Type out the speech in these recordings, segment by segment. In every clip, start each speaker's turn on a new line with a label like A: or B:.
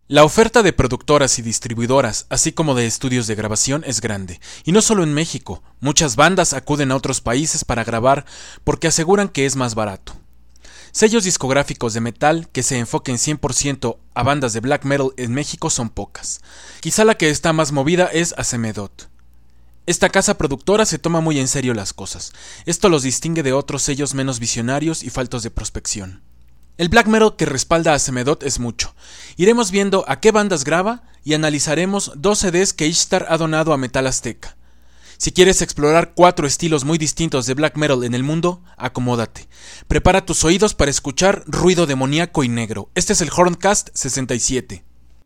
A: La oferta de productoras y distribuidoras, así como de estudios de grabación, es grande. Y no solo en México, muchas bandas acuden a otros países para grabar porque aseguran que es más barato. Sellos discográficos de metal que se enfoquen 100% a bandas de black metal en México son pocas. Quizá la que está más movida es Acemedot. Esta casa productora se toma muy en serio las cosas. Esto los distingue de otros sellos menos visionarios y faltos de prospección. El black metal que respalda a Acemedot es mucho. Iremos viendo a qué bandas graba y analizaremos 2 CDs que Ishtar ha donado a Metal Azteca. Si quieres explorar 4 estilos muy distintos de black metal en el mundo, acomódate. Prepara tus oídos para escuchar ruido demoníaco y negro. Este es el Horncast 67.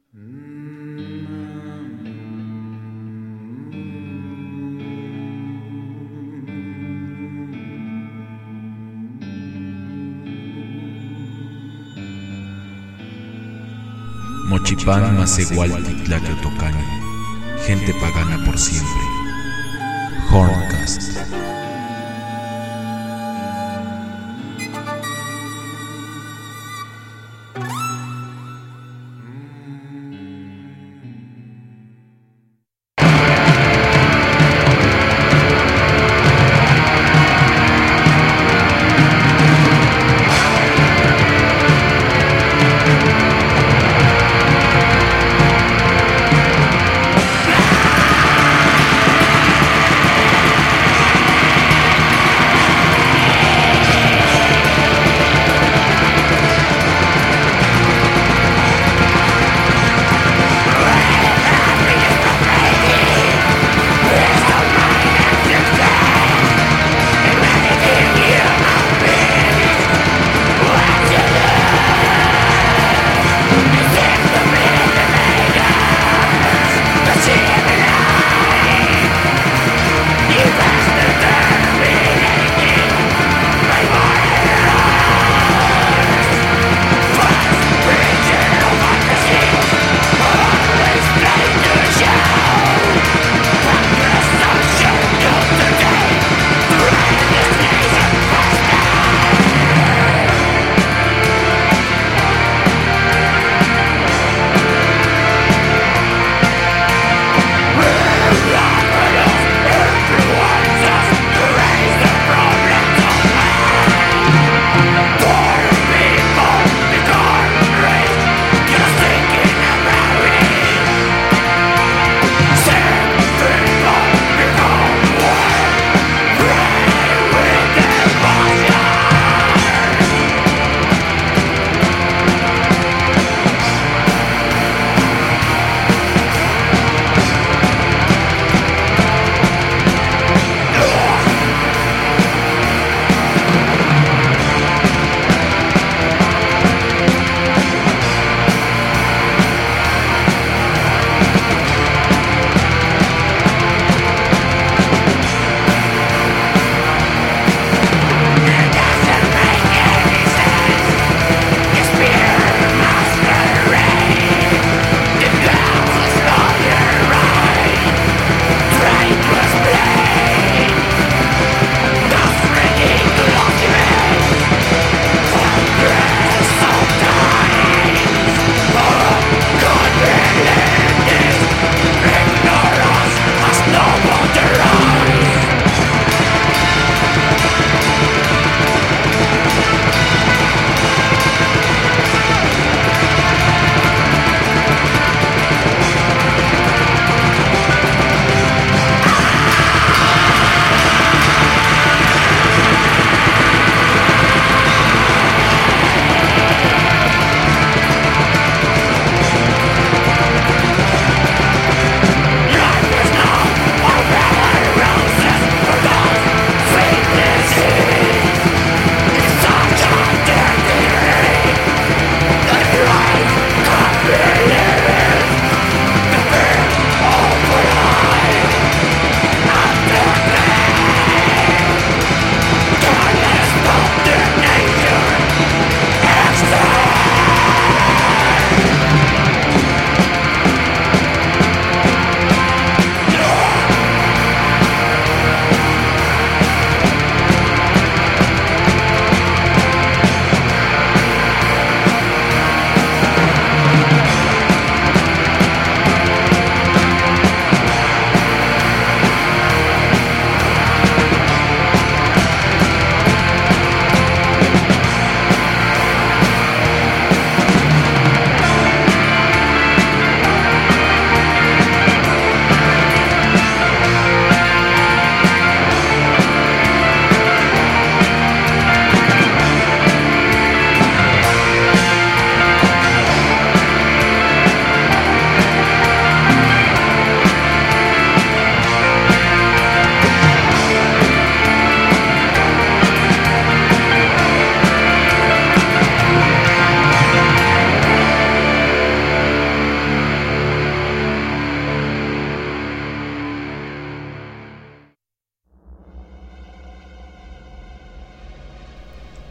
B: Mochipán Macehualtitlacotocani, gente pagana por siempre. Horncast.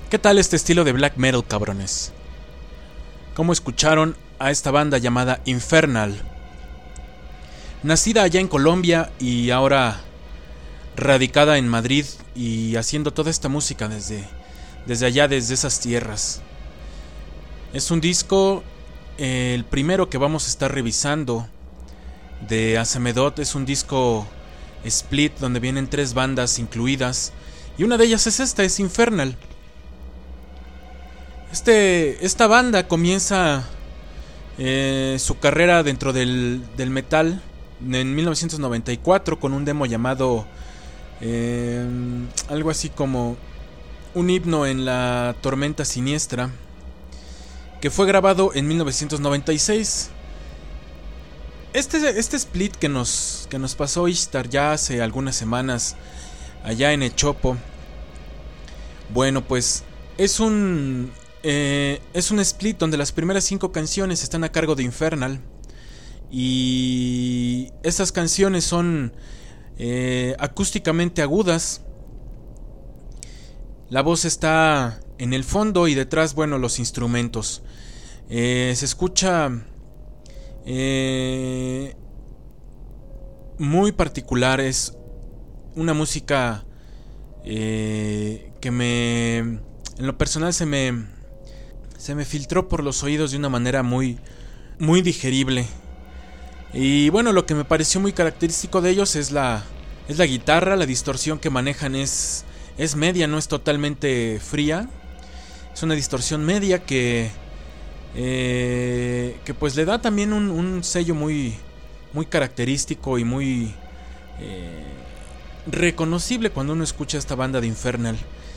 A: ¿Qué tal este estilo de black metal, cabrones? ¿Cómo escucharon a esta banda llamada Infernal? Nacida allá en Colombia y ahora radicada en Madrid y haciendo toda esta música desde allá, desde esas tierras. Es un disco, el primero que vamos a estar revisando de Asamedot. Es un disco split donde vienen 3 bandas incluidas y una de ellas es esta, es Infernal. Esta banda comienza su carrera dentro del metal en 1994 con un demo llamado algo así como un himno en la tormenta siniestra, que fue grabado en 1996. Este split que nos pasó Ishtar ya hace algunas semanas allá en Echopo, bueno, pues es un split donde las primeras 5 canciones están a cargo de Infernal. Y esas canciones son acústicamente agudas. La voz está en el fondo y detrás, bueno, los instrumentos. Se escucha muy particular. Es una música que en lo personal se me filtró por los oídos de una manera muy, muy digerible. Y bueno, lo que me pareció muy característico de ellos es la guitarra. La distorsión que manejan es media, no es totalmente fría. Es una distorsión media que pues le da también un sello muy, muy característico y muy reconocible cuando uno escucha esta banda de Infernal.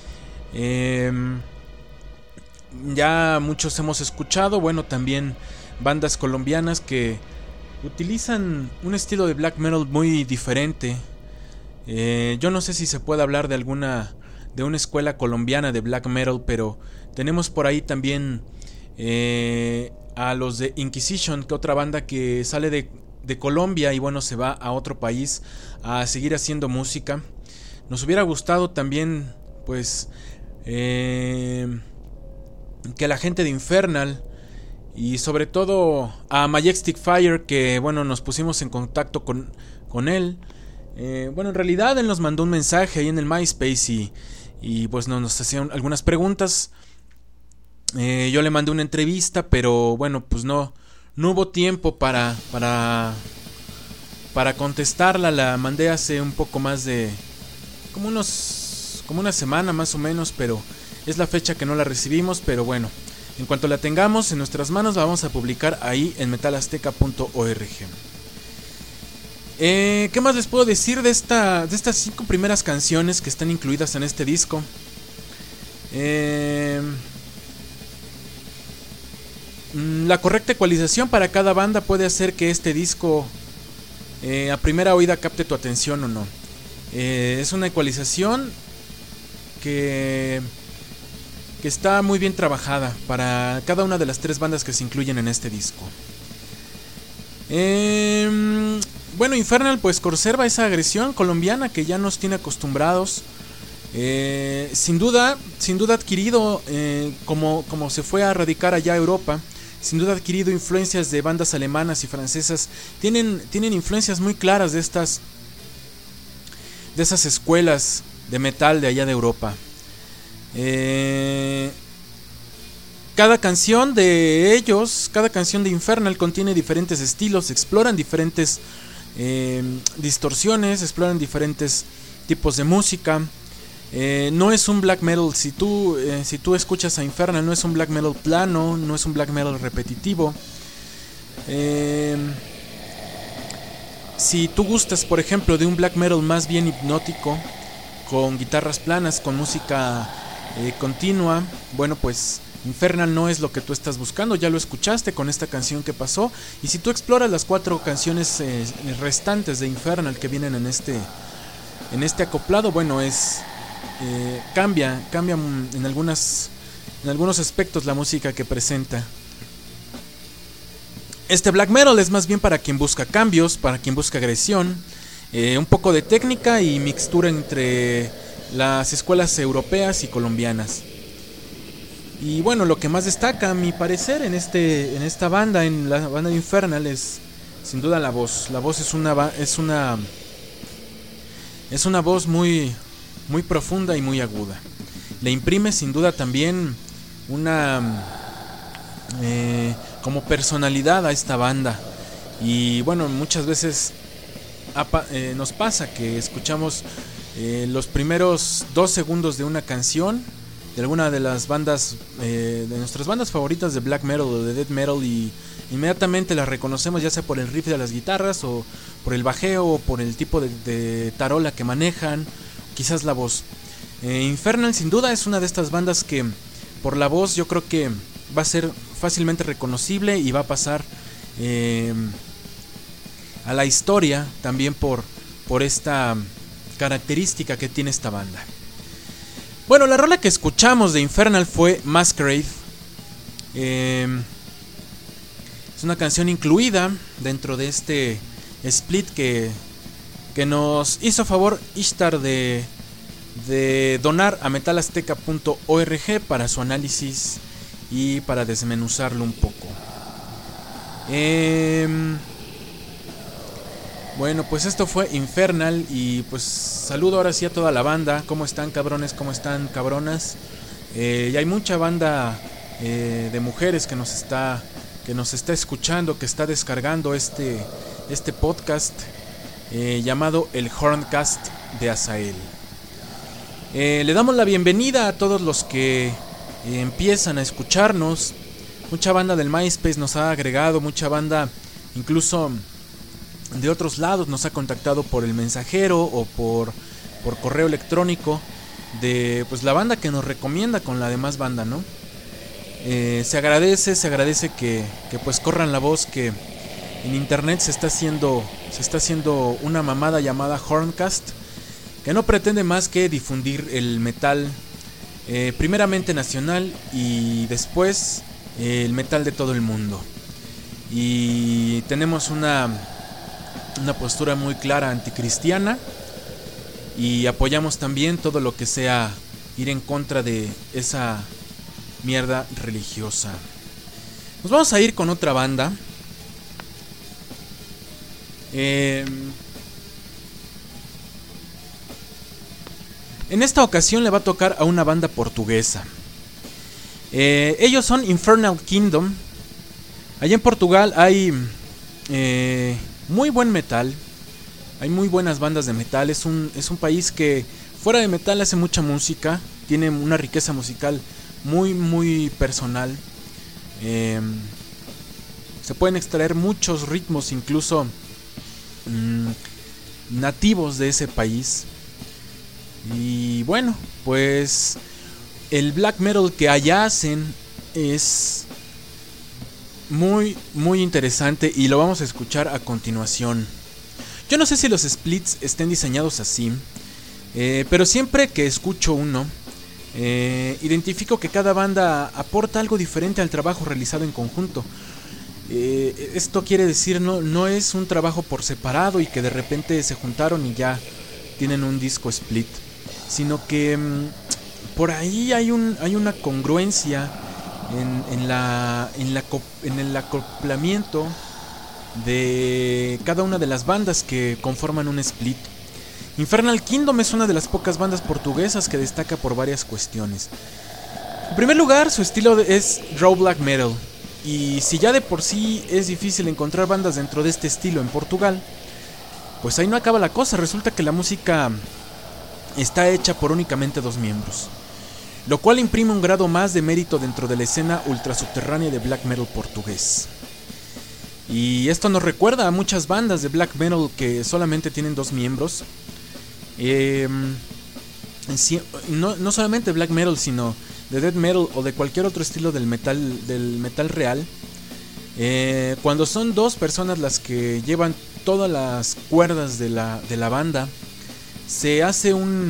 A: Ya muchos hemos escuchado, bueno, también bandas colombianas que utilizan un estilo de black metal muy diferente. Yo no sé si se puede hablar de una escuela colombiana de black metal, pero tenemos por ahí también a los de Inquisition, que otra banda que sale de Colombia y bueno, se va a otro país a seguir haciendo música. Nos hubiera gustado también, pues, que la gente de Infernal y sobre todo a Majestic Fire, que bueno, nos pusimos en contacto con él. Bueno, en realidad él nos mandó un mensaje ahí en el MySpace y pues nos hacían algunas preguntas. Yo le mandé una entrevista, pero bueno, pues no hubo tiempo para contestarla. La mandé hace un poco más de como una semana más o menos, pero es la fecha que no la recibimos. Pero bueno, en cuanto la tengamos en nuestras manos, la vamos a publicar ahí en metalazteca.org. ¿Qué más les puedo decir de estas 5 primeras canciones que están incluidas en este disco? La correcta ecualización para cada banda puede hacer que este disco a primera oída capte tu atención o no. Es una ecualización que está muy bien trabajada para cada una de las 3 bandas que se incluyen en este disco. Bueno, Infernal pues conserva esa agresión colombiana que ya nos tiene acostumbrados. Sin duda adquirido, como se fue a radicar allá a Europa, sin duda adquirido influencias de bandas alemanas y francesas. Tienen influencias muy claras de esas escuelas de metal de allá de Europa. Cada canción de ellos, cada canción de Infernal contiene diferentes estilos, exploran diferentes distorsiones, exploran diferentes tipos de música. No es un black metal, si tú escuchas a Infernal, no es un black metal plano, no es un black metal repetitivo. Si tú gustas, por ejemplo, de un black metal más bien hipnótico, con guitarras planas, con música continua, bueno, pues Infernal no es lo que tú estás buscando. Ya lo escuchaste con esta canción que pasó. Y si tú exploras las 4 canciones restantes de Infernal que vienen en este acoplado, bueno, cambia en algunos aspectos la música que presenta. Este black metal es más bien para quien busca cambios, para quien busca agresión, un poco de técnica y mixtura entre las escuelas europeas y colombianas. Y bueno, lo que más destaca a mi parecer en esta banda, en la banda de Infernal, es sin duda la voz. La voz es una voz muy profunda y muy aguda. Le imprime sin duda también una como personalidad a esta banda. Y bueno, muchas veces nos pasa que escuchamos los primeros 2 segundos de una canción de alguna de las bandas, de nuestras bandas favoritas de black metal o de death metal, y inmediatamente las reconocemos, ya sea por el riff de las guitarras o por el bajeo o por el tipo de tarola que manejan, quizás la voz. Infernal sin duda es una de estas bandas que por la voz yo creo que va a ser fácilmente reconocible y va a pasar a la historia también por esta característica que tiene esta banda. Bueno, la rola que escuchamos de Infernal fue Masquerade. Es una canción incluida dentro de este split que nos hizo favor Ishtar de donar a metalazteca.org para su análisis y para desmenuzarlo un poco. Bueno, pues esto fue Infernal y pues saludo ahora sí a toda la banda. ¿Cómo están, cabrones? ¿Cómo están, cabronas? Y hay mucha banda de mujeres que nos está escuchando, que está descargando este podcast llamado el Horncast de Azael. Le damos la bienvenida a todos los que empiezan a escucharnos. Mucha banda del MySpace nos ha agregado, mucha banda incluso de otros lados nos ha contactado por el mensajero o por correo electrónico de pues la banda que nos recomienda con la demás banda, ¿no? Se agradece que pues corran la voz que en internet se está haciendo una mamada llamada Horncast, que no pretende más que difundir el metal primeramente nacional y después el metal de todo el mundo. Y tenemos una postura muy clara anticristiana y apoyamos también todo lo que sea ir en contra de esa mierda religiosa. Nos vamos a ir con otra banda. En esta ocasión le va a tocar a una banda portuguesa. Ellos son Infernal Kingdom. Allá en Portugal hay muy buen metal. Hay muy buenas bandas de metal. Es un país que fuera de metal hace mucha música. Tiene una riqueza musical muy personal. Se pueden extraer muchos ritmos, incluso nativos de ese país. Y bueno, pues el black metal que allá hacen es muy interesante y lo vamos a escuchar a continuación. Yo no sé si los splits estén diseñados así, pero siempre que escucho uno, identifico que cada banda aporta algo diferente al trabajo realizado en conjunto. Esto quiere decir no es un trabajo por separado y que de repente se juntaron y ya tienen un disco split, sino que por ahí hay una congruencia en el acoplamiento de cada una de las bandas que conforman un split. Infernal Kingdom es una de las pocas bandas portuguesas que destaca por varias cuestiones. En primer lugar, su estilo es raw black metal, y si ya de por sí es difícil encontrar bandas dentro de este estilo en Portugal, pues ahí no acaba la cosa. Resulta que la música está hecha por únicamente 2 miembros, lo cual imprime un grado más de mérito dentro de la escena ultrasubterránea de black metal portugués. Y esto nos recuerda a muchas bandas de black metal que solamente tienen 2 miembros. No solamente black metal, sino de death metal o de cualquier otro estilo del metal real. Cuando son 2 personas las que llevan todas las cuerdas de la banda, se hace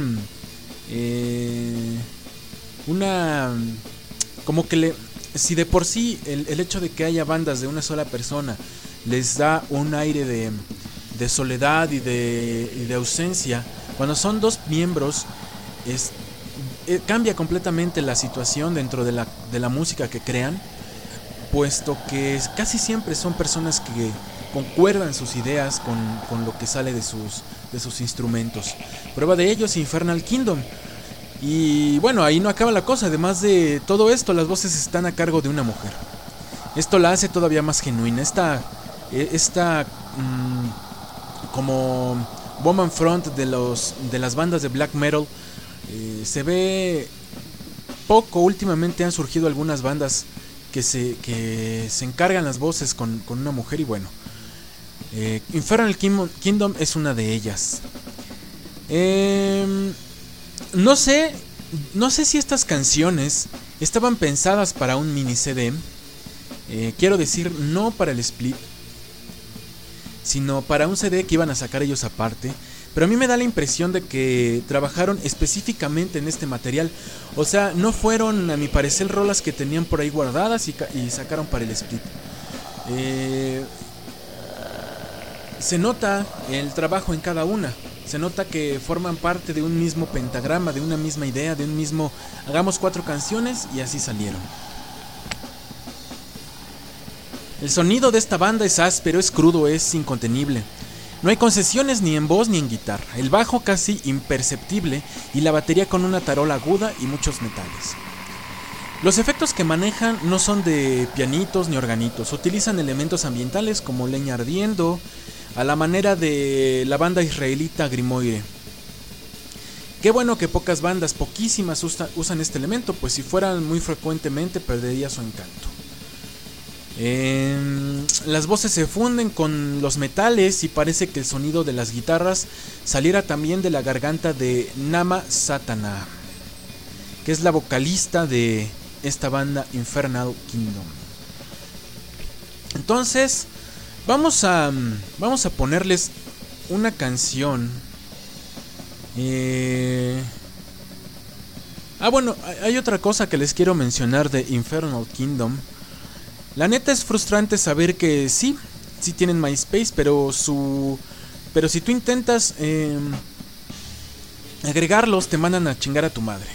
A: como que si de por sí el hecho de que haya bandas de una sola persona les da un aire de soledad y de ausencia, cuando son 2 miembros cambia completamente la situación dentro de la música que crean, puesto que casi siempre son personas que concuerdan sus ideas con lo que sale de sus instrumentos. Prueba de ello es Infernal Kingdom. Y bueno, ahí no acaba la cosa. Además de todo esto, las voces están a cargo de una mujer. Esto la hace todavía más genuina. Esta como woman front de las bandas de black metal se ve poco. Últimamente han surgido algunas bandas que se encargan las voces con una mujer, y bueno, Infernal Kingdom es una de ellas. No sé si estas canciones estaban pensadas para un mini CD. Quiero decir, no para el split, sino para un CD que iban a sacar ellos aparte. Pero a mí me da la impresión de que trabajaron específicamente en este material. O sea, no fueron, a mi parecer, rolas que tenían por ahí guardadas y sacaron para el split. Se nota el trabajo en cada una. Se nota que forman parte de un mismo pentagrama, de una misma idea, de un mismo... Hagamos 4 canciones y así salieron. El sonido de esta banda es áspero, es crudo, es incontenible. No hay concesiones ni en voz ni en guitarra. El bajo casi imperceptible y la batería con una tarola aguda y muchos metales. Los efectos que manejan no son de pianitos ni organitos. Utilizan elementos ambientales como leña ardiendo, a la manera de la banda israelita Grimoire. Qué bueno que pocas bandas, poquísimas, usan este elemento, pues si fueran muy frecuentemente perdería su encanto. Las voces se funden con los metales y parece que el sonido de las guitarras saliera también de la garganta de Nama Satana, que es la vocalista de esta banda Infernal Kingdom. Entonces vamos a ponerles una canción. Bueno, hay otra cosa que les quiero mencionar de Infernal Kingdom. La neta es frustrante saber que sí tienen MySpace, pero si tú intentas agregarlos, te mandan a chingar a tu madre.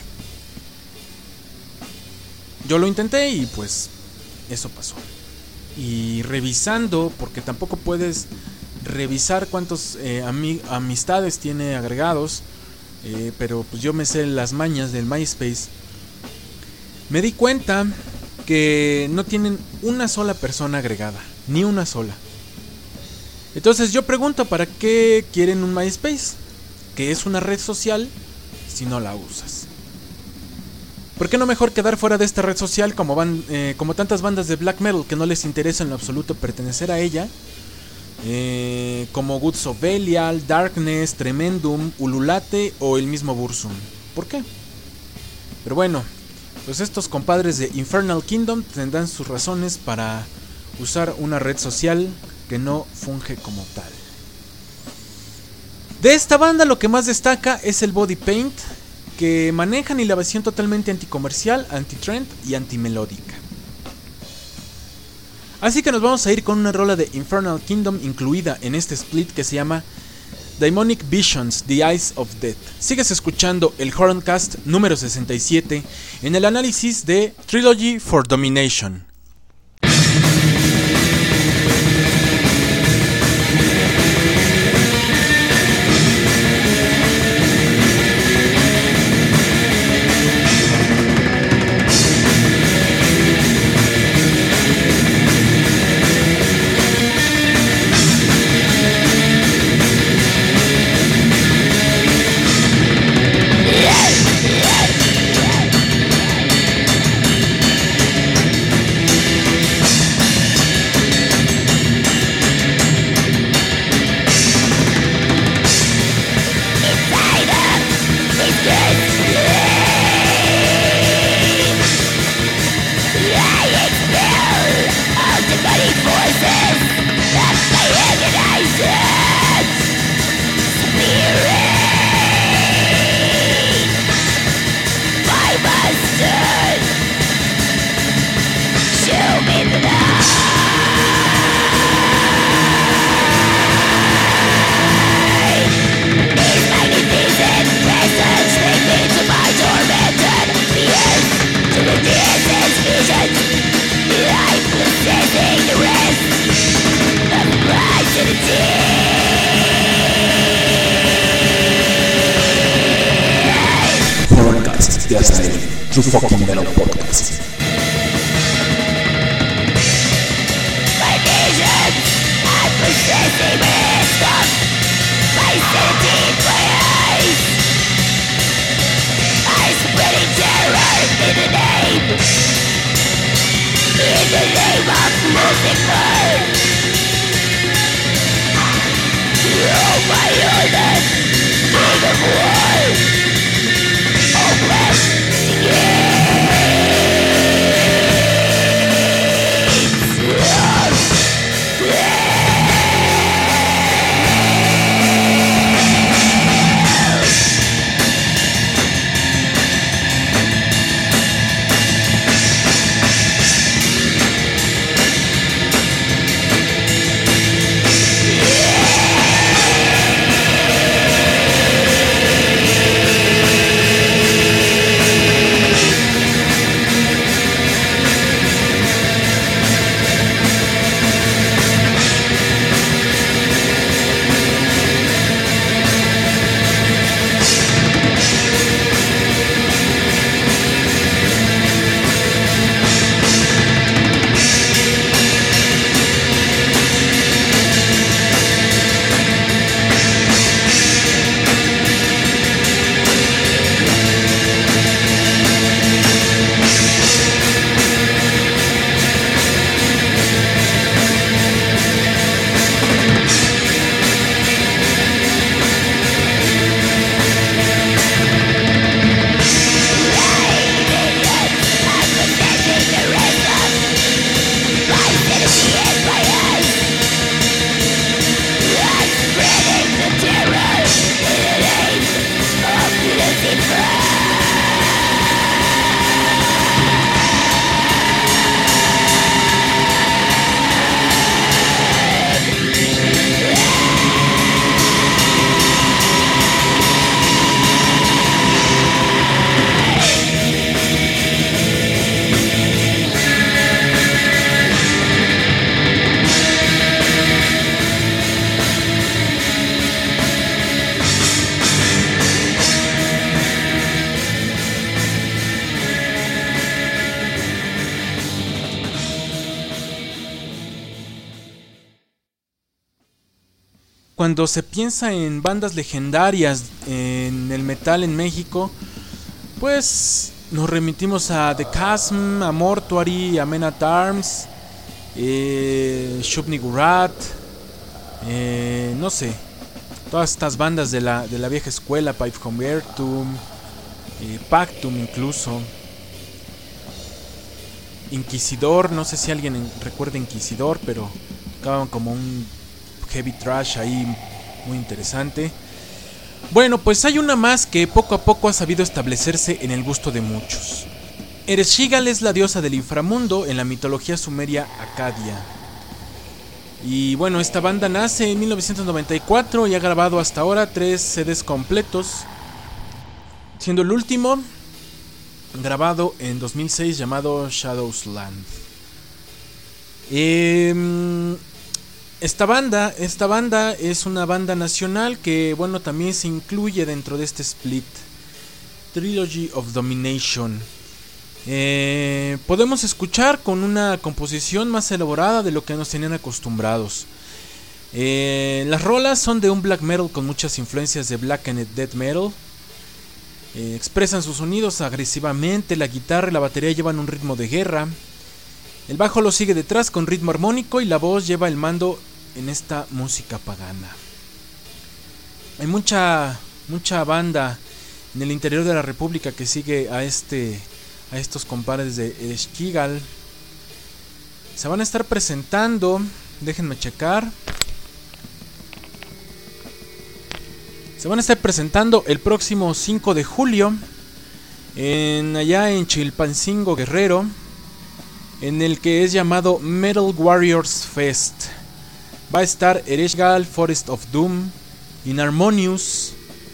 A: Yo lo intenté y pues eso pasó. Y revisando, porque tampoco puedes revisar cuántos amistades tiene agregados, pero pues yo me sé las mañas del MySpace. Me di cuenta que no tienen una sola persona agregada, ni una sola. Entonces yo pregunto, ¿para qué quieren un MySpace? Que es una red social si no la usas. ¿Por qué no mejor quedar fuera de esta red social como tantas bandas de black metal que no les interesa en lo absoluto pertenecer a ella? Como Goods of Belial, Darkness, Tremendum, Ululate o el mismo Burzum. ¿Por qué? Pero bueno, pues estos compadres de Infernal Kingdom tendrán sus razones para usar una red social que no funge como tal. De esta banda lo que más destaca es el body paint, que manejan la versión totalmente anticomercial, anti-trend y antimelódica. Así que nos vamos a ir con una rola de Infernal Kingdom incluida en este split que se llama Demonic Visions, The Eyes of Death. Sigues escuchando el Horncast número 67 en el análisis de Trilogy for Domination.
B: to fucking metal podcast.
C: Possessing wisdom, my sanity in my eyes. I'm spreading terror in the name of Lucifer. Oh my goodness, king of war, hopeless
A: Cuando se piensa en bandas legendarias en el metal en México, pues nos remitimos a The Chasm, a Mortuary, a Men at Arms, Shub-Niggurath, no sé, todas estas bandas de la vieja escuela, Pipe Convertum, Pactum incluso, Inquisidor, no sé si alguien recuerda Inquisidor, pero tocaban como un heavy trash ahí muy interesante. Bueno, pues hay una más que poco a poco ha sabido establecerse en el gusto de muchos. Ereshkigal es la diosa del inframundo en la mitología sumeria acadia. Y bueno, esta banda nace en 1994 y ha grabado hasta ahora 3 CDs completos, siendo el último grabado en 2006 llamado Shadow's Land. Esta banda es una banda nacional que, bueno, también se incluye dentro de este split, Trilogy of Domination. Podemos escuchar con una composición más elaborada de lo que nos tenían acostumbrados. Las rolas son de un black metal con muchas influencias de black and death metal. Expresan sus sonidos agresivamente, la guitarra y la batería llevan un ritmo de guerra. El bajo lo sigue detrás con ritmo armónico y la voz lleva el mando en esta música pagana. Hay mucha banda en el interior de la República que sigue a estos compadres de Ereshkigal. Se van a estar presentando, déjenme checar. Se van a estar presentando el próximo 5 de julio allá en Chilpancingo, Guerrero, en el que es llamado Metal Warriors Fest. Va a estar Ereshkigal, Forest of Doom, Inharmonious,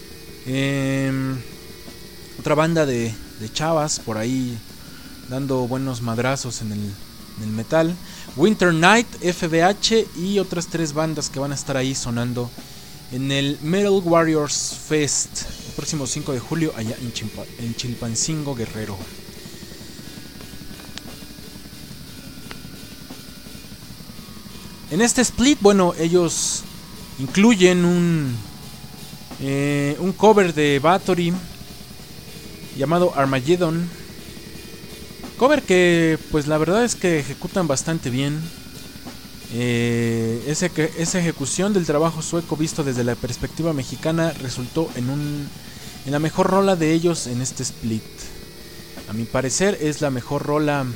A: otra banda de chavas por ahí dando buenos madrazos en el metal, Winter Night, FBH y otras 3 bandas que van a estar ahí sonando en el Metal Warriors Fest el próximo 5 de julio allá en Chilpancingo, Guerrero. En este split, bueno, ellos incluyen un cover de Bathory llamado Armageddon. Cover que pues la verdad es que ejecutan bastante bien. Esa ejecución del trabajo sueco visto desde la perspectiva mexicana resultó en la mejor rola de ellos en este split. A mi parecer es la mejor rola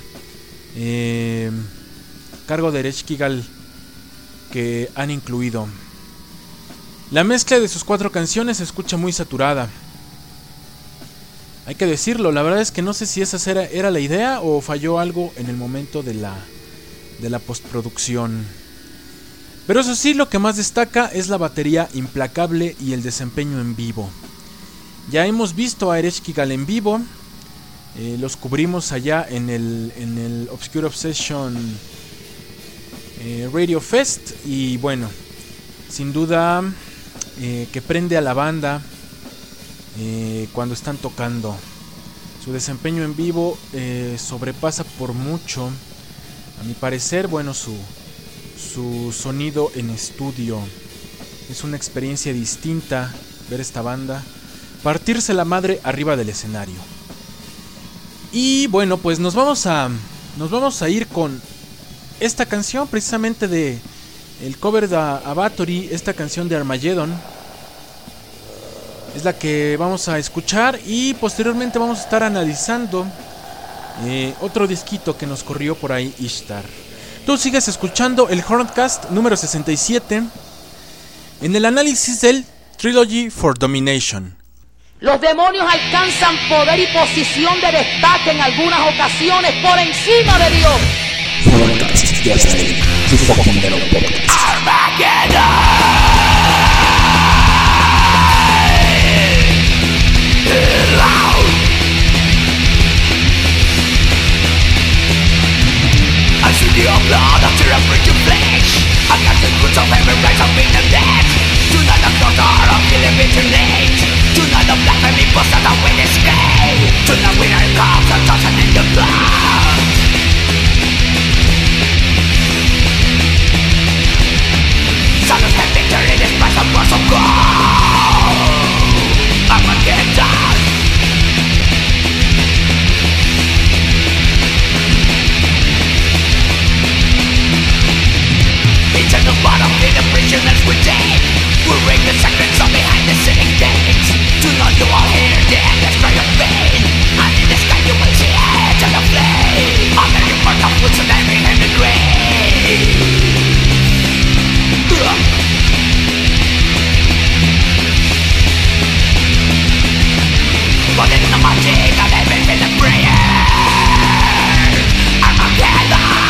A: cargo de Ereshkigal que han incluido. La mezcla de sus 4 canciones se escucha muy saturada. Hay que decirlo, la verdad es que no sé si esa era la idea o falló algo en el momento de la postproducción. Pero eso sí, lo que más destaca es la batería implacable y el desempeño en vivo. Ya hemos visto a Ereshkigal en vivo. Los cubrimos allá en el Obscure Obsession Radio Fest. Y bueno, sin duda que prende a la banda cuando están tocando. Su desempeño en vivo sobrepasa por mucho, a mi parecer, bueno, su sonido en estudio. Es una experiencia distinta ver esta banda partirse la madre arriba del escenario. Y bueno, pues nos vamos a ir con esta canción, precisamente de el cover de Bathory, esta canción de Armageddon. Es la que vamos a escuchar y posteriormente vamos a estar analizando otro disquito que nos corrió por ahí, Ishtar. Tú sigues escuchando el Horncast número 67 en el análisis del Trilogy for Domination.
D: Los demonios alcanzan poder y posición de destaque en algunas ocasiones por encima de Dios.
B: Horncast, ya está ahí. Tu fucking Metal Podcast.
C: I see the blood after a breach of flesh. I got the roots of every rise of being a dead. Tonight the slaughter of killing me too late. Tonight the blasphemy bust out of wind escape. Tonight when I come to tossing in the blood. Silence and victory despite the force of God. Armageddon. Into the bottom in the prisoners within. We'll ring the sacred song behind the city gates. Tonight you all hear the endless cry of pain. And in the sky you will see edge of the flame. All the immortal roots of every in the grave. But in the magic of everything the prayer. Armageddon.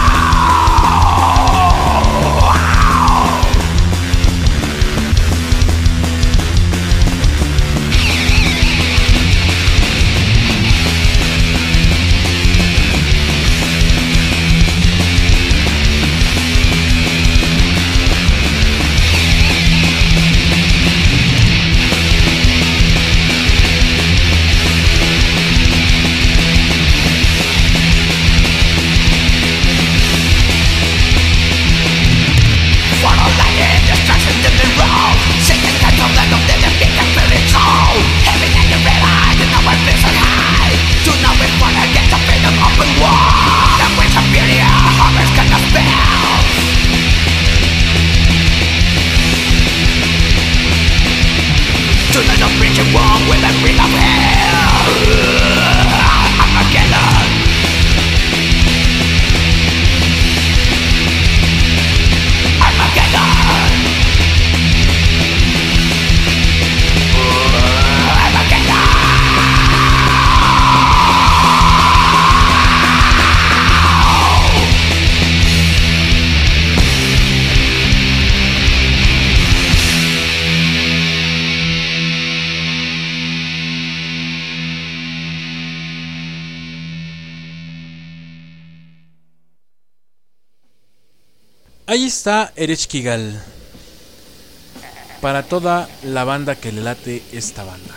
A: Ahí está Ereshkigal. Para toda la banda que le late esta banda.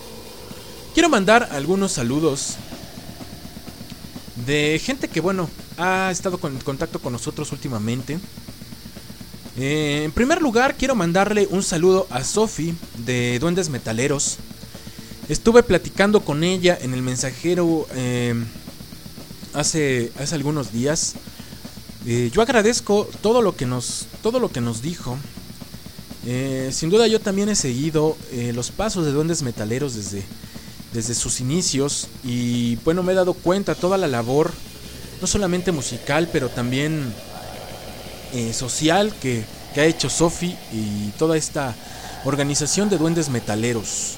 A: Quiero mandar algunos saludos de gente que, bueno, ha estado en contacto con nosotros últimamente. En primer lugar, quiero mandarle un saludo a Sofi de Duendes Metaleros. Estuve platicando con ella en el mensajero hace algunos días. Yo agradezco todo lo que nos dijo. Sin duda yo también he seguido los pasos de Duendes Metaleros desde sus inicios. Y bueno, me he dado cuenta toda la labor, no solamente musical, pero también social que ha hecho Sofi y toda esta organización de Duendes Metaleros.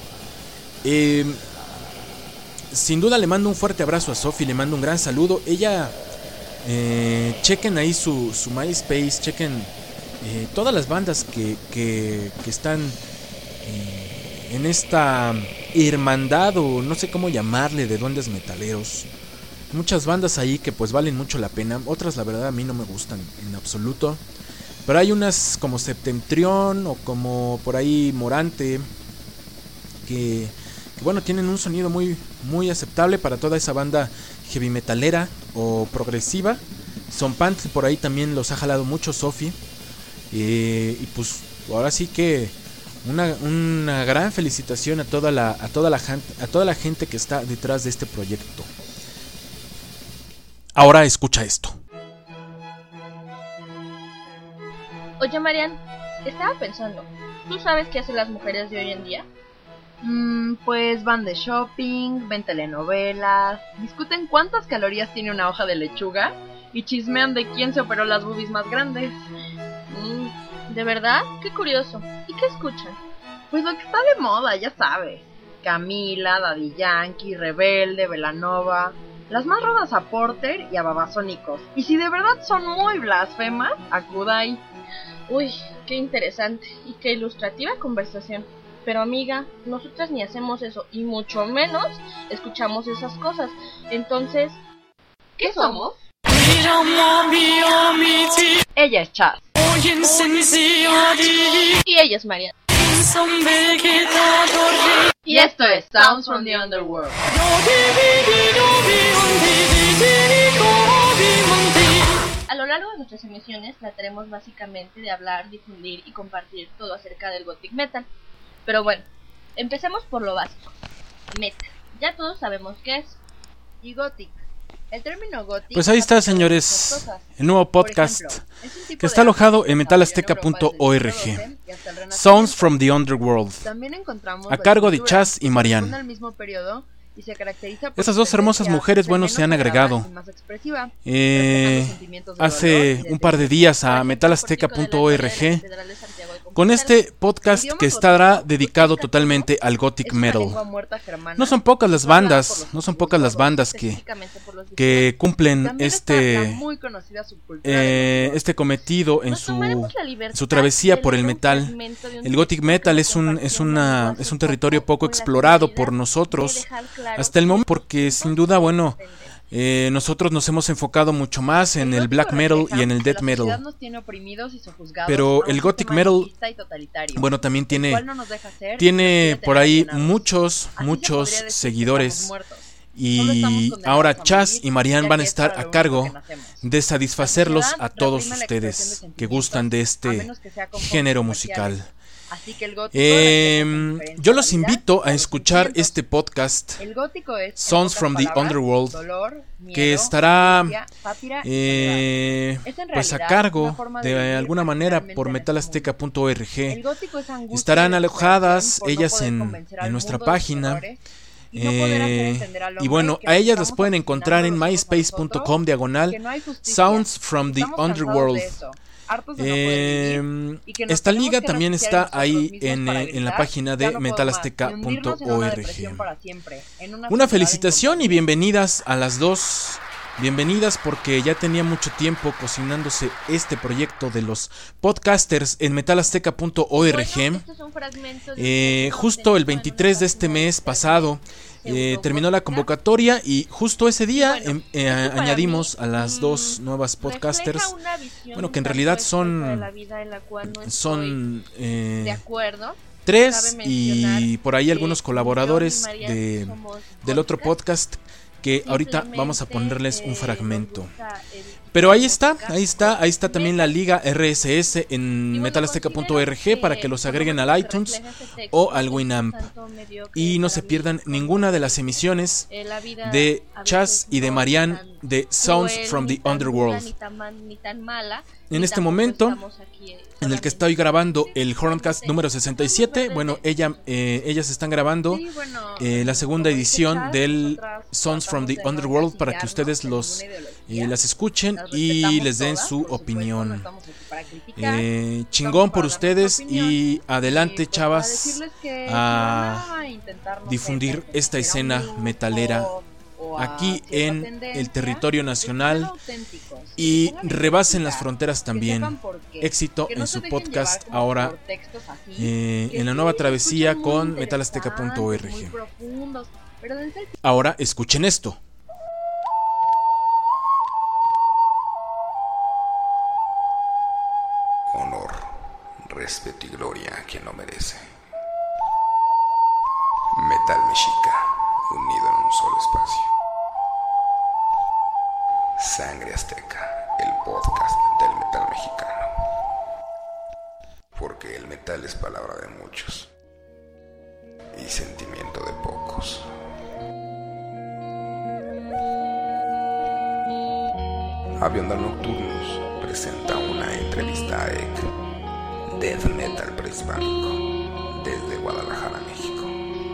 A: Sin duda le mando un fuerte abrazo a Sofi, le mando un gran saludo. Ella, chequen ahí su MySpace, chequen todas las bandas que están en esta hermandad, o no sé cómo llamarle, de Duendes Metaleros. Muchas bandas ahí que pues valen mucho la pena. Otras la verdad a mí no me gustan en absoluto. Pero hay unas como Septentrión o como por ahí Morante que bueno, tienen un sonido muy, muy aceptable para toda esa banda heavy metalera o progresiva. Son Pant por ahí también los ha jalado mucho Sofi. Y pues ahora sí que una gran felicitación a toda la gente que está detrás de este proyecto. Ahora escucha esto.
E: Oye, Marian, estaba pensando, ¿tú sabes qué hacen las mujeres de hoy en día?
F: Pues van de shopping, ven telenovelas, discuten cuántas calorías tiene una hoja de lechuga y chismean de quién se operó las boobies más grandes.
E: ¿De verdad? Qué curioso. ¿Y qué escuchan?
F: Pues lo que está de moda, ya sabes. Camila, Daddy Yankee, Rebelde, Belanova. Las más rodas a Porter y a Babasónicos. Y si de verdad son muy blasfemas, a Kudai.
E: Uy, qué interesante y qué ilustrativa conversación. Pero amiga, nosotras ni hacemos eso y mucho menos escuchamos esas cosas. Entonces, ¿qué somos?
F: Ella es Chas.
E: Y ella es Marian.
F: Y esto es Sounds from the Underworld.
E: A lo largo de nuestras emisiones trataremos básicamente de hablar, difundir y compartir todo acerca del Gothic Metal. Pero bueno, empecemos por lo básico. Metal. Ya todos sabemos qué es.
F: Y Gothic. El término Gothic...
A: Pues ahí está, señores, el nuevo podcast que está alojado en metalazteca.org. Sounds from the Underworld, a cargo de Chas y Marian. Esas dos hermosas mujeres, bueno, se han agregado hace un par de días a metalazteca.org con este podcast que estará dedicado totalmente al Gothic Metal. No son pocas las bandas que cumplen este cometido en su travesía por el metal. El Gothic Metal es un territorio poco explorado por nosotros hasta el momento, porque sin duda, bueno, nosotros nos hemos enfocado mucho más en el black metal y en el death metal. Pero el Gothic Metal, bueno, también tiene por ahí muchos seguidores. Y ahora Chas y Marian van a estar a cargo de satisfacerlos a todos ustedes que gustan de este género musical. Yo los invito a escuchar este podcast Sounds from the Underworld, que estará pues a cargo de alguna manera por metalazteca.org. Estarán alojadas ellas en nuestra página. Y bueno, a ellas las pueden encontrar en myspace.com/ Sounds from the Underworld. Esta liga también está ahí en la página de metalazteca.org. Una felicitación y bienvenidas a las dos. Bienvenidas, porque ya tenía mucho tiempo cocinándose este proyecto de los podcasters en metalazteca.org. Justo el 23 de este mes pasado terminó la convocatoria y justo ese día añadimos a las dos nuevas podcasters, bueno, que en realidad son tres, y por ahí algunos colaboradores del otro podcast que ahorita vamos a ponerles un
E: Simplemente,
A: fragmento.
E: busca el
A: Pero ahí
E: podcast
A: está también la liga RSS
E: Y
A: en
E: bueno,
A: metalazteca.org
E: considero
A: para que los agreguen al
E: por lo
A: iTunes
E: menos refleja este texto,
A: o al
E: es un
A: Winamp.
E: tanto mediocre
A: Y no
E: para
A: se
E: mí,
A: pierdan
E: con-
A: ninguna de las emisiones
E: la vida
A: de
E: a
A: Chas
E: veces
A: y de
E: no
A: Marianne
E: tan
A: de Sounds
E: cruel,
A: from
E: ni
A: the
E: tan
A: Underworld.
E: dura, ni tan mala,
A: En
E: ni
A: este
E: tampoco
A: momento,
E: estamos aquí,
A: en el que
E: solamente-
A: estoy grabando el Horncast número 67, bueno, ellas están grabando
F: Sí, bueno,
A: la segunda
F: como dice
A: edición
F: Chas,
A: del
F: nosotras
A: Sounds from the
F: tratamos de no
A: Underworld para que
F: encasillarnos
A: ustedes
F: en
A: los
F: ninguna ideología.
A: las escuchen
F: Las
A: y
F: respetamos
A: les den
F: todas,
A: su
F: por supuesto, no
A: opinión.
F: estamos aquí para criticar,
A: Chingón
F: estamos
A: por
F: para dar
A: ustedes
F: nuestra opinión.
A: y adelante,
F: Y, pues,
A: chavas,
F: para decirles que si
A: a
F: van a intentar, no sé,
A: difundir
F: pertenecer
A: esta
F: a un
A: escena
F: grupo
A: metalera
F: o a
A: aquí
F: cierta
A: en
F: tendencia,
A: el territorio
F: pues,
A: nacional
F: sean auténticos,
A: y
F: pongan a
A: rebasen las
F: investigar,
A: fronteras
F: que
A: también.
F: sepan por qué,
A: Éxito
F: que no
A: en
F: se
A: su
F: dejen
A: podcast
F: llevar como
A: ahora
F: por textos así,
A: en
F: que
A: la
F: sí,
A: nueva
F: se
A: travesía
F: escuchan muy
A: con
F: interesantes,
A: metalazteca.org.
F: muy profundos, pero dense el
A: Ahora escuchen esto.
G: Honor, respeto y gloria a quien lo merece. Metal Mexica, unido en un solo espacio. Sangre Azteca, el podcast del metal mexicano. Porque el metal es palabra de muchos y sentimiento de pocos. Avionda Nocturnus presenta una entrevista a Ek, Death Metal prehispánico, desde Guadalajara, México.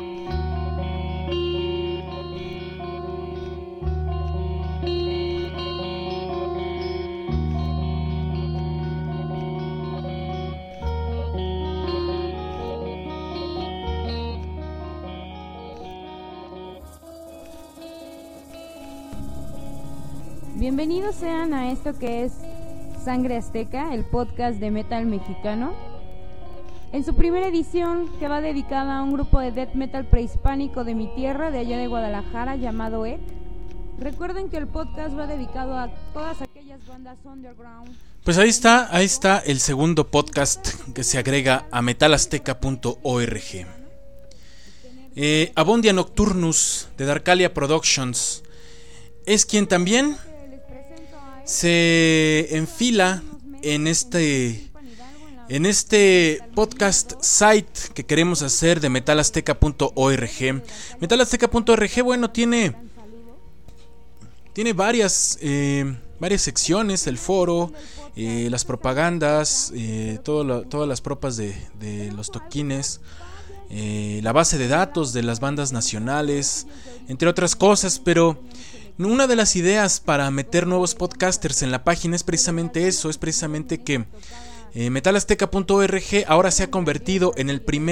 H: Bienvenidos sean a esto que es Sangre Azteca, el podcast de metal mexicano. En su primera edición, que va dedicada a un grupo de death metal prehispánico de mi tierra, de allá de Guadalajara, llamado Ek. Recuerden que el podcast va dedicado a todas aquellas bandas underground.
A: Pues ahí está el segundo podcast que se agrega a metalazteca.org. Avionda Nocturnus de Darkalia Productions es quien también se enfila en este podcast site que queremos hacer de metalazteca.org. Metalazteca.org, bueno, tiene varias secciones, el foro, las propagandas, todas las propas de los toquines, la base de datos de las bandas nacionales, entre otras cosas, pero una de las ideas para meter nuevos podcasters en la página es precisamente eso, es precisamente que metalazteca.org ahora se ha convertido en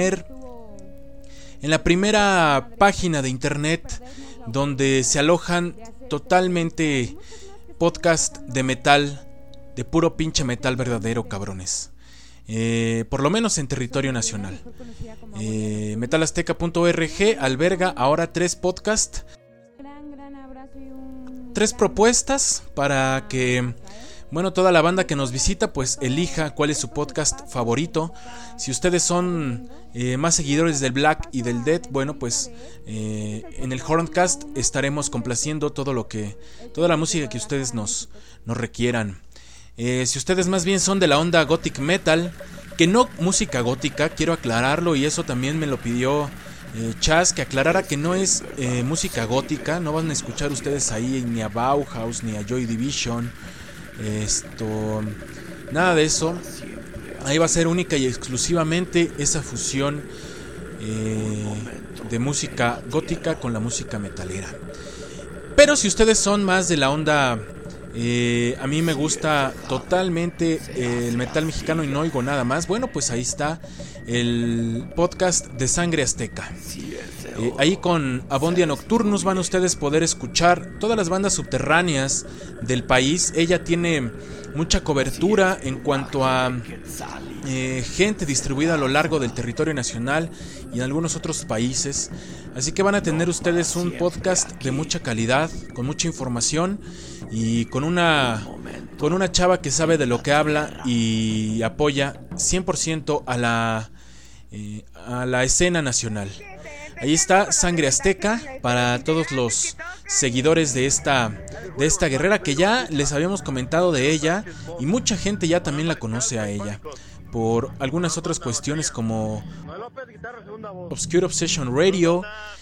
A: la primera página de internet donde se alojan totalmente podcast de metal, de puro pinche metal verdadero, cabrones. Por lo menos en territorio nacional. Metalazteca.org alberga ahora 3 podcasts, 3 propuestas para que, bueno, toda la banda que nos visita pues elija cuál es su podcast favorito. Si ustedes son más seguidores del Black y del Death, bueno, pues en el Horncast estaremos complaciendo toda la música que ustedes nos requieran. Si ustedes más bien son de la onda Gothic Metal, que no música gótica, quiero aclararlo, y eso también me lo pidió Chas, que aclarara que no es música gótica. No van a escuchar ustedes ahí ni a Bauhaus ni a Joy Division, nada de eso. Ahí va a ser única y exclusivamente esa fusión de música gótica con la música metalera. Pero si ustedes son más de la onda, a mí me gusta totalmente el metal mexicano y no oigo nada más, bueno, pues ahí está el podcast de Sangre Azteca. Ahí con Avionda Nocturnus van ustedes poder escuchar todas las bandas subterráneas del país. Ella tiene mucha cobertura en cuanto a gente distribuida a lo largo del territorio nacional y en algunos otros países. Así que van a tener ustedes un podcast de mucha calidad, con mucha información y con una chava que sabe de lo que habla y apoya 100% a la escena nacional. Ahí está Sangre Azteca para todos los seguidores de esta guerrera, que ya les habíamos comentado de ella y mucha gente ya también la conoce a ella por algunas otras cuestiones como Obscure Obsession Radio,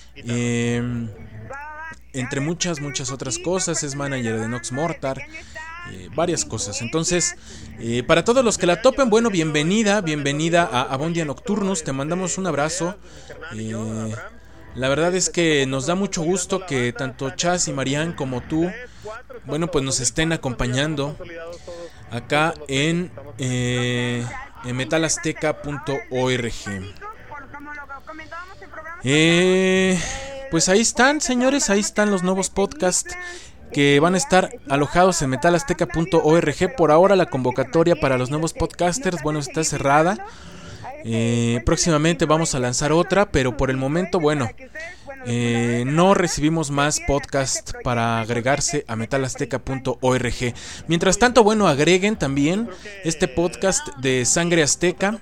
A: entre muchas otras cosas. Es manager de Nox Mortar, varias cosas. Entonces, para todos los que la topen, bueno, bienvenida a Abondia Nocturnus. Te mandamos un abrazo. La verdad es que nos da mucho gusto que tanto Chas y Marian como tú, bueno, pues nos estén acompañando acá en metalazteca.org. Pues ahí están, señores, ahí están los nuevos podcasts que van a estar alojados en metalazteca.org. Por ahora la convocatoria para los nuevos podcasters, bueno, está cerrada. Próximamente vamos a lanzar otra, pero por el momento, bueno, no recibimos más podcast para agregarse a metalazteca.org. Mientras tanto, bueno, agreguen también este podcast de Sangre Azteca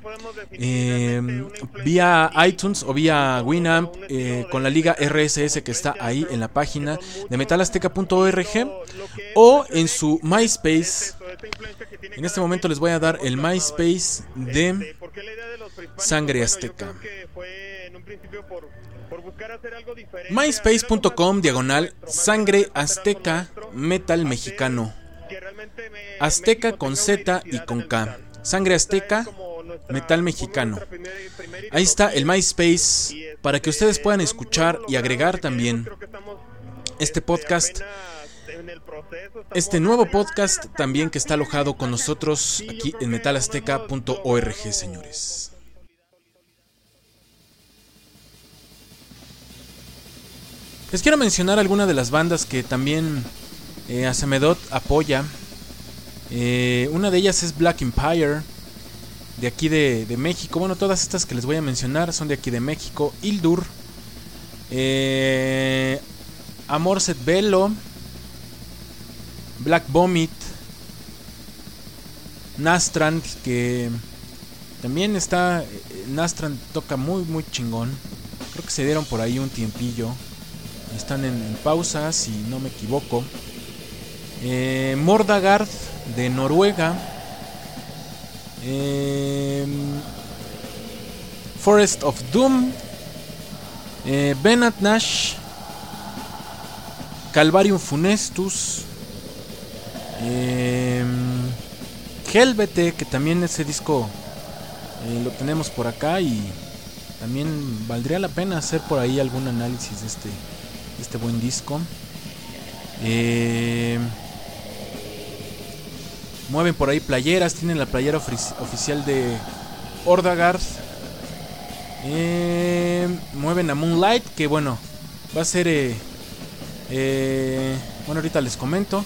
A: vía iTunes o vía Winamp, con la liga RSS que está ahí en la página de metalazteca.org, o en su MySpace. En este momento les voy a dar el MySpace de Sangre Azteca. MySpace.com/Sangre Azteca Metal Mexicano. Azteca con Z y con K. Sangre Azteca Metal Mexicano. Ahí está el MySpace para que ustedes puedan escuchar y agregar también este podcast, este nuevo podcast también que está alojado con nosotros aquí en metalazteca.org, señores. Les quiero mencionar algunas de las bandas que también Acemedot apoya. Una de ellas es Black Empire, de aquí de México. Bueno, todas estas que les voy a mencionar son de aquí de México. Ildur, Amorset Velo, Black Vomit, Nastrand, que también está. Nastrand toca muy chingón. Creo que se dieron por ahí un tiempillo. Están en pausa, si no me equivoco. Mordagard, de Noruega. Forest of Doom, Benat Nash, Calvarium Funestus, Helvete, que también ese disco lo tenemos por acá y también valdría la pena hacer por ahí algún análisis de este buen disco. Mueven por ahí playeras, tienen la playera oficial de Ordagard. Mueven a Moonlight, que bueno, va a ser bueno, ahorita les comento.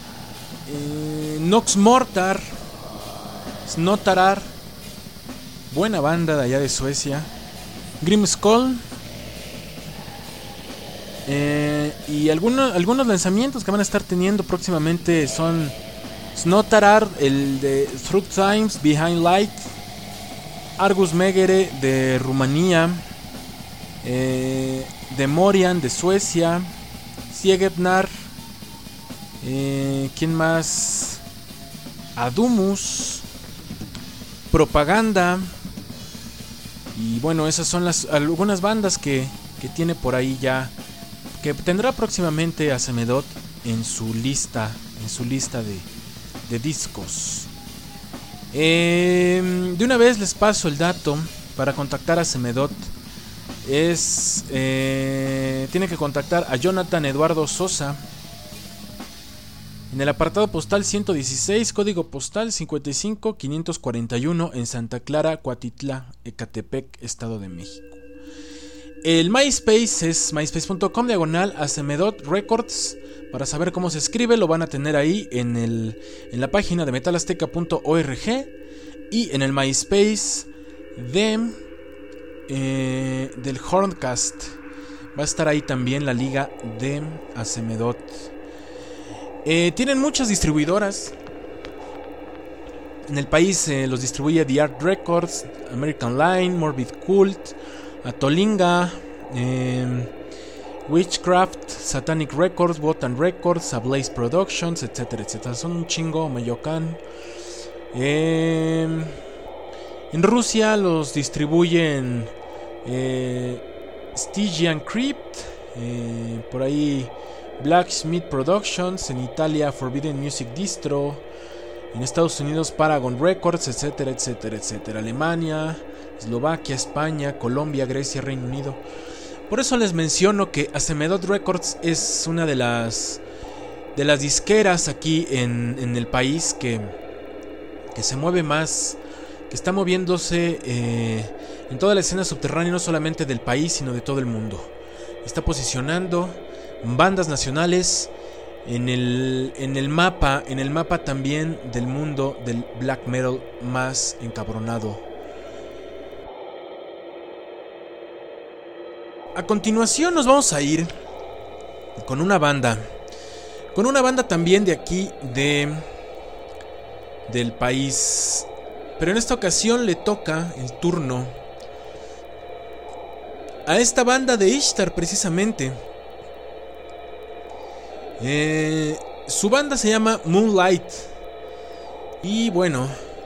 A: Nox Mortar, Snotarar, buena banda de allá de Suecia. Grim Skull, y algunos lanzamientos que van a estar teniendo próximamente son Snotarar, el de Through Times Behind Light, Argus Megere de Rumanía, Demorian de Suecia, Siegebnar, ¿quién más? Adumus, Propaganda. Y bueno, esas son algunas bandas que tiene por ahí ya, que tendrá próximamente Acemedot en su lista de discos. De una vez les paso el dato para contactar a Acemedot. Tiene que contactar a Jonathan Eduardo Sosa en el apartado postal 116, código postal 55541, en Santa Clara, Cuatitla, Ecatepec, Estado de México. El MySpace es myspace.com/Acemedot Records. Para saber cómo se escribe, lo van a tener ahí en la página de metalazteca.org y en el MySpace del Horncast. Va a estar ahí también la liga de Acemedot. Tienen muchas distribuidoras en el país. Los distribuye The Art Records, American Line, Morbid Cult, Atolinga, Witchcraft, Satanic Records, Wotan Records, Ablaze Productions, etcétera, etcétera. Son un chingo, Mayocan. En Rusia los distribuyen Stygian Crypt, por ahí Blacksmith Productions, en Italia Forbidden Music Distro, en Estados Unidos Paragon Records, etcétera, etcétera, etcétera. Alemania, Eslovaquia, España, Colombia, Grecia, Reino Unido. Por eso les menciono que Asemedot Records es una de las disqueras aquí en el país que se mueve más, que está moviéndose en toda la escena subterránea, no solamente del país, sino de todo el mundo. Está posicionando bandas nacionales en el mapa también del mundo del black metal más encabronado. A continuación nos vamos a ir con una banda también de aquí del país, pero en esta ocasión le toca el turno a esta banda de Ishtar precisamente. Su banda se llama Moonlight y bueno,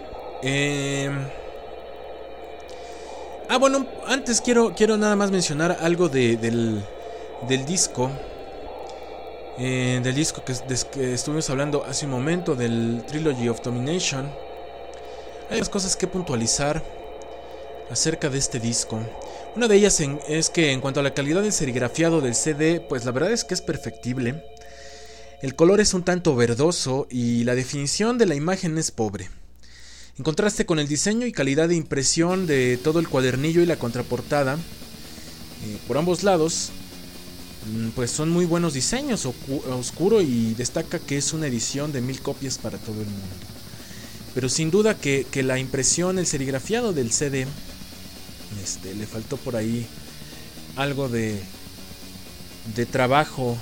A: bueno, antes quiero nada más mencionar algo del disco. Del disco que estuvimos hablando hace un momento, del Trilogy of Domination. Hay unas cosas que puntualizar acerca de este disco. Una de ellas es que en cuanto a la calidad del serigrafiado del CD, pues la verdad es que es perfectible. El color es un tanto verdoso y la definición de la imagen es pobre. En contraste con el diseño y calidad de impresión de todo el cuadernillo y la contraportada, por ambos lados, pues son muy buenos diseños, oscuro, y destaca que es una edición de 1000 copias para todo el mundo. Pero sin duda que la impresión, el serigrafiado del CD, le faltó por ahí algo de trabajo.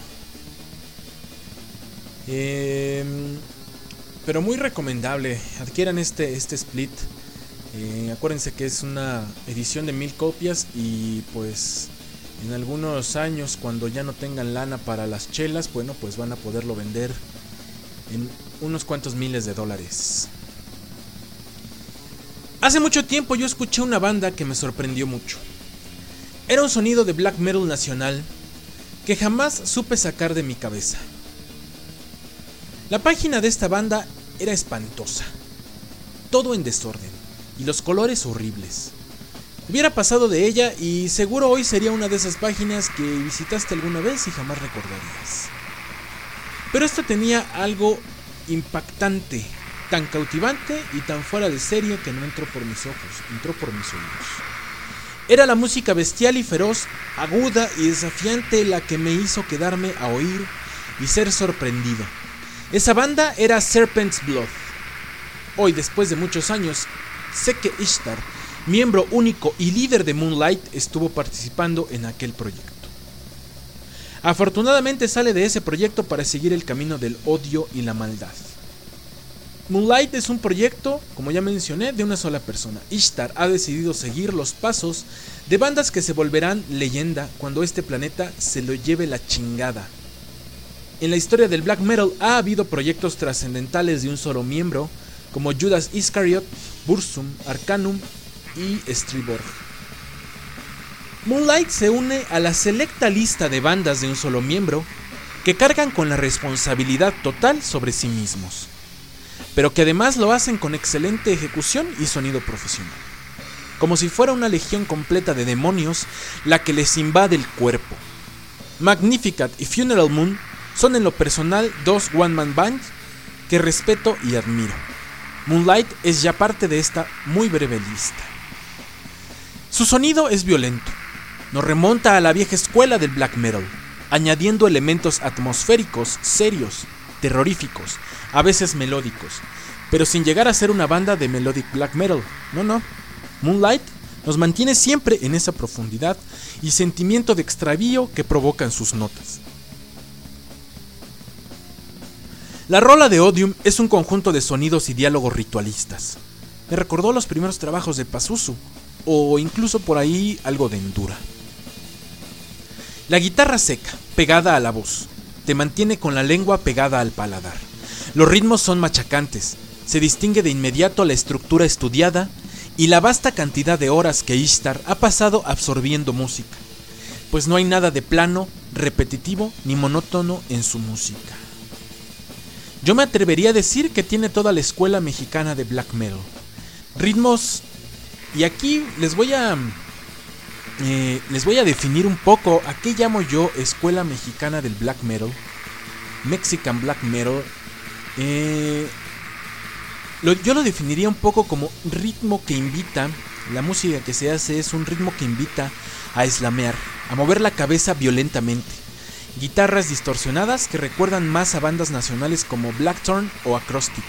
A: Pero muy recomendable, adquieran este split. Acuérdense que es una edición de 1000 copias y pues en algunos años, cuando ya no tengan lana para las chelas, bueno, pues van a poderlo vender en unos cuantos miles de dólares. Hace mucho tiempo yo escuché una banda que me sorprendió mucho. Era un sonido de black metal nacional que jamás supe sacar de mi cabeza. La página de esta banda era espantosa, todo en desorden y los colores horribles. Hubiera pasado de ella y seguro hoy sería una de esas páginas que visitaste alguna vez y jamás recordarías. Pero esto tenía algo impactante, tan cautivante y tan fuera de serie que no entró por mis ojos, entró por mis oídos. Era la música bestial y feroz, aguda y desafiante la que me hizo quedarme a oír y ser sorprendido. Esa banda era Serpent's Blood. Hoy, después de muchos años, sé que Ishtar, miembro único y líder de Moonlight, estuvo participando en aquel proyecto. Afortunadamente sale de ese proyecto para seguir el camino del odio y la maldad. Moonlight es un proyecto, como ya mencioné, de una sola persona. Ishtar ha decidido seguir los pasos de bandas que se volverán leyenda cuando este planeta se lo lleve la chingada. En la historia del black metal ha habido proyectos trascendentales de un solo miembro, como Judas Iscariot, Burzum, Arcanum y Striborg. Moonlight se une a la selecta lista de bandas de un solo miembro que cargan con la responsabilidad total sobre sí mismos, pero que además lo hacen con excelente ejecución y sonido profesional, como si fuera una legión completa de demonios la que les invade el cuerpo. Magnificat y Funeral Moon son en lo personal dos one-man band que respeto y admiro. Moonlight es ya parte de esta muy breve lista. Su sonido es violento, nos remonta a la vieja escuela del black metal, añadiendo elementos atmosféricos, serios, terroríficos, a veces melódicos, pero sin llegar a ser una banda de melodic black metal. No. Moonlight nos mantiene siempre en esa profundidad y sentimiento de extravío que provocan sus notas. La rola de Odium es un conjunto de sonidos y diálogos ritualistas. Me recordó los primeros trabajos de Pazuzu, o incluso por ahí algo de Endura. La guitarra seca, pegada a la voz, te mantiene con la lengua pegada al paladar. Los ritmos son machacantes, se distingue de inmediato la estructura estudiada y la vasta cantidad de horas que Ishtar ha pasado absorbiendo música, pues no hay nada de plano, repetitivo ni monótono en su música. Yo me atrevería a decir que tiene toda la escuela mexicana de black metal. Ritmos, y aquí les voy a definir un poco a qué llamo yo escuela mexicana del black metal, Mexican black metal. Yo lo definiría un poco como ritmo que invita, la música que se hace es un ritmo que invita a slamear, a mover la cabeza violentamente. Guitarras distorsionadas que recuerdan más a bandas nacionales como Blackthorn o Acrostic.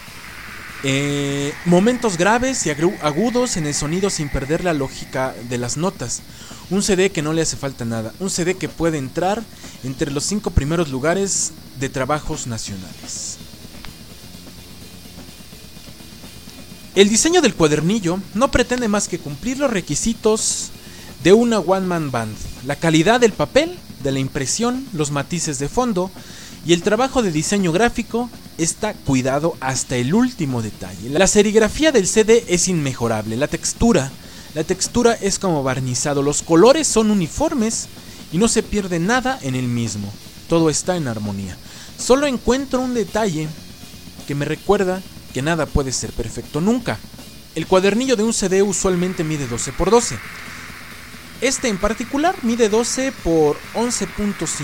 A: Momentos graves y agudos en el sonido sin perder la lógica de las notas. Un CD que no le hace falta nada. Un CD que puede entrar entre los 5 primeros lugares de trabajos nacionales. El diseño del cuadernillo no pretende más que cumplir los requisitos de una one man band. La calidad del papel, de la impresión, los matices de fondo y el trabajo de diseño gráfico está cuidado hasta el último detalle. La serigrafía del CD es inmejorable, la textura es como barnizado, los colores son uniformes y no se pierde nada en el mismo, todo está en armonía. Solo encuentro un detalle que me recuerda que nada puede ser perfecto nunca. El cuadernillo de un CD usualmente mide 12 por 12. Este en particular mide 12 por 11.5.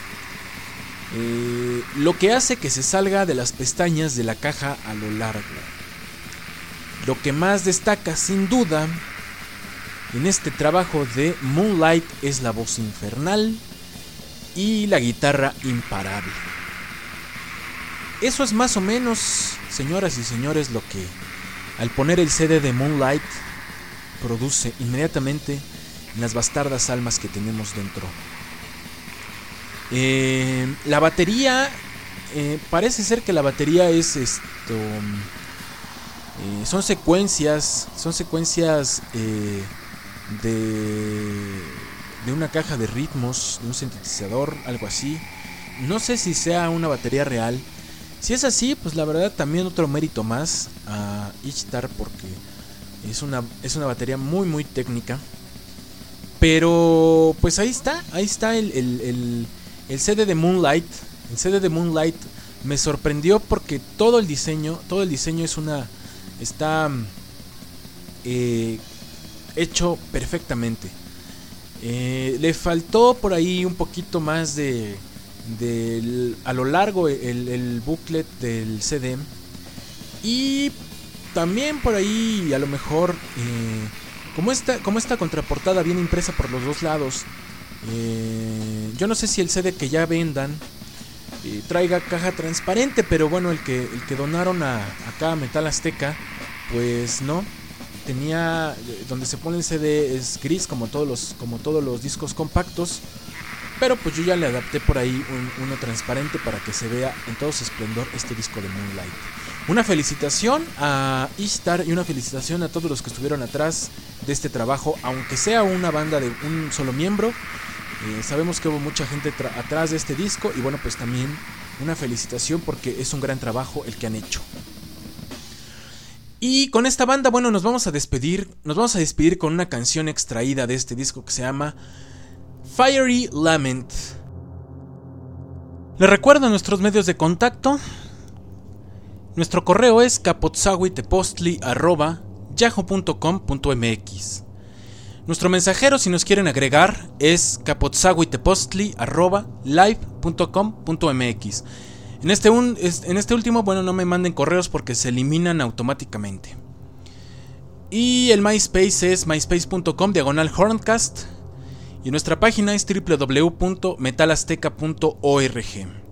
A: Lo que hace que se salga de las pestañas de la caja a lo largo. Lo que más destaca sin duda en este trabajo de Moonlight es la voz infernal y la guitarra imparable. Eso es más o menos, señoras y señores, lo que al poner el CD de Moonlight produce inmediatamente en las bastardas almas que tenemos dentro. La batería, parece ser que la batería es son secuencias de una caja de ritmos, de un sintetizador, algo así. No sé si sea una batería real. Si es así, pues la verdad también otro mérito más a Ishtar, porque es una batería muy muy técnica. Pero pues ahí está el CD de Moonlight. El CD de Moonlight me sorprendió porque todo el diseño está hecho perfectamente. Le faltó por ahí un poquito más a lo largo el booklet del CD, y también por ahí a lo mejor como esta contraportada viene impresa por los dos lados, yo no sé si el CD que ya vendan traiga caja transparente, pero bueno, el que donaron acá a Metal Azteca, pues no, tenía, donde se pone el CD es gris como todos los discos compactos, pero pues yo ya le adapté por ahí uno transparente para que se vea en todo su esplendor este disco de Moonlight. Una felicitación a Ishtar y una felicitación a todos los que estuvieron atrás de este trabajo, aunque sea una banda de un solo miembro. Sabemos que hubo mucha gente atrás de este disco, y bueno, pues también una felicitación porque es un gran trabajo el que han hecho. Y con esta banda, bueno, nos vamos a despedir con una canción extraída de este disco que se llama Fiery Lament. Les recuerdo nuestros medios de contacto. Nuestro correo es capotzahuitepostli@yahoo.com.mx. Nuestro mensajero, si nos quieren agregar, es capotzahuitepostli@live.com.mx. En este último, bueno, no me manden correos porque se eliminan automáticamente. Y el MySpace es myspace.com/horncast. Y nuestra página es www.metalazteca.org.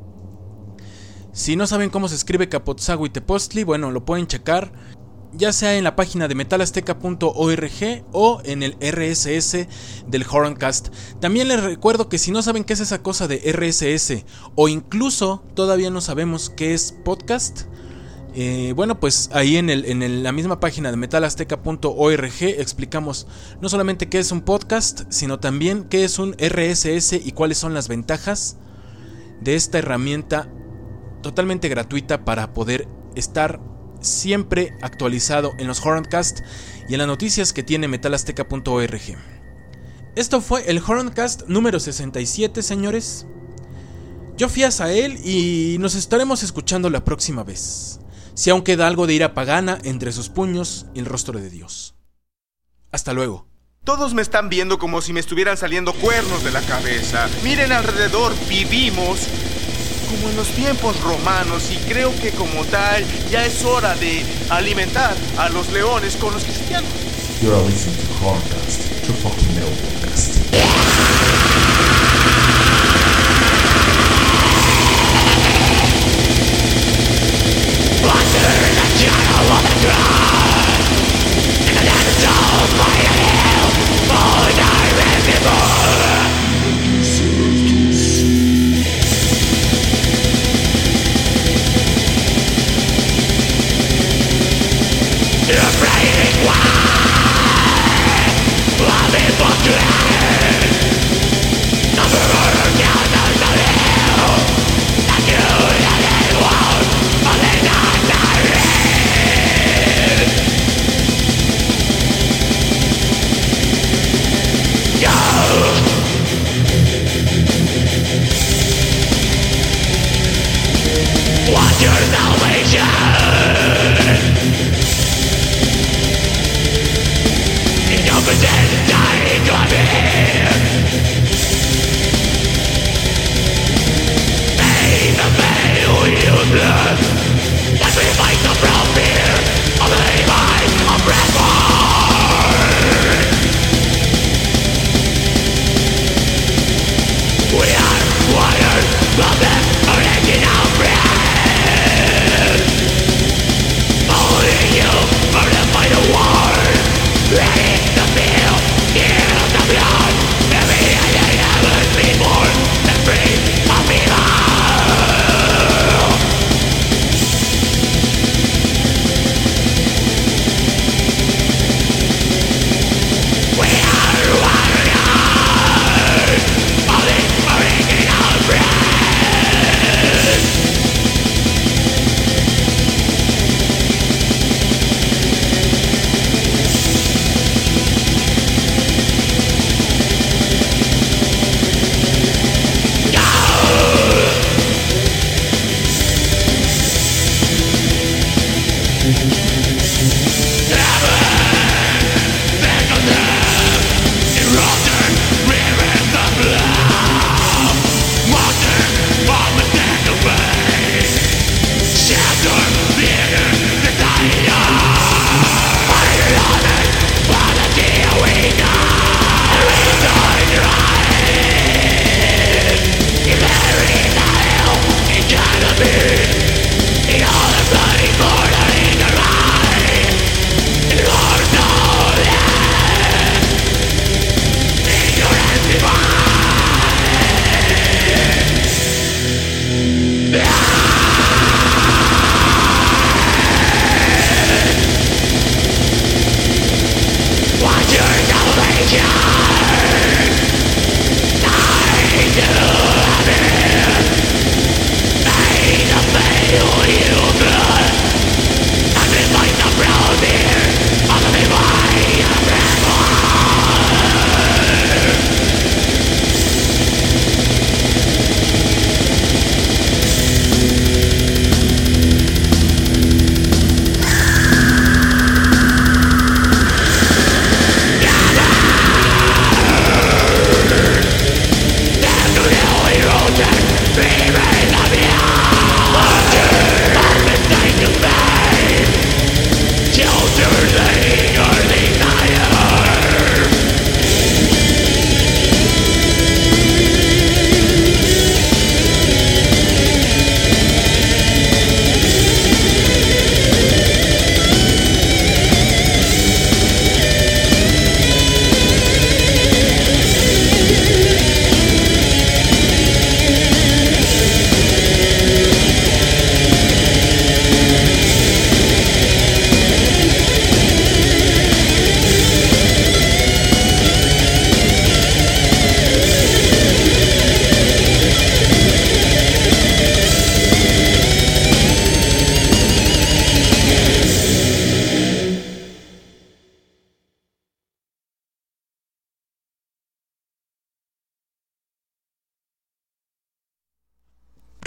A: Si no saben cómo se escribe Capotzahuitepostli, bueno, lo pueden checar ya sea en la página de metalazteca.org o en el RSS del Horncast. También les recuerdo que si no saben qué es esa cosa de RSS, o incluso todavía no sabemos qué es podcast, Bueno, pues ahí en la misma página de metalazteca.org explicamos no solamente qué es un podcast, sino también qué es un RSS y cuáles son las ventajas de esta herramienta totalmente gratuita para poder estar siempre actualizado en los Horrorcast y en las noticias que tiene metalazteca.org. Esto fue el Horrorcast número 67, señores. Yo fui a Sael y nos estaremos escuchando la próxima vez, si aún queda algo de ira pagana entre sus puños y el rostro de Dios. Hasta luego.
I: Todos me están viendo como si me estuvieran saliendo cuernos de la cabeza. Miren alrededor, vivimos como en los tiempos romanos y creo que como tal ya es hora de alimentar a los leones con los cristianos.
B: You're listening to Horrorcast, True Fucking Metal Podcast.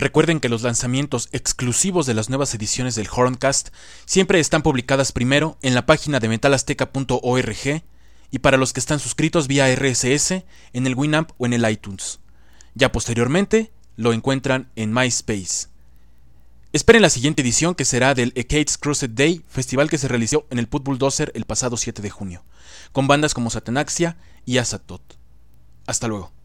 A: Recuerden que los lanzamientos exclusivos de las nuevas ediciones del Horncast siempre están publicadas primero en la página de metalazteca.org y para los que están suscritos vía RSS en el Winamp o en el iTunes. Ya posteriormente lo encuentran en MySpace. Esperen la siguiente edición, que será del Ecades Crusade Day, festival que se realizó en el Put Bulldozer el pasado 7 de junio, con bandas como Satanaxia y Azathoth. Hasta luego.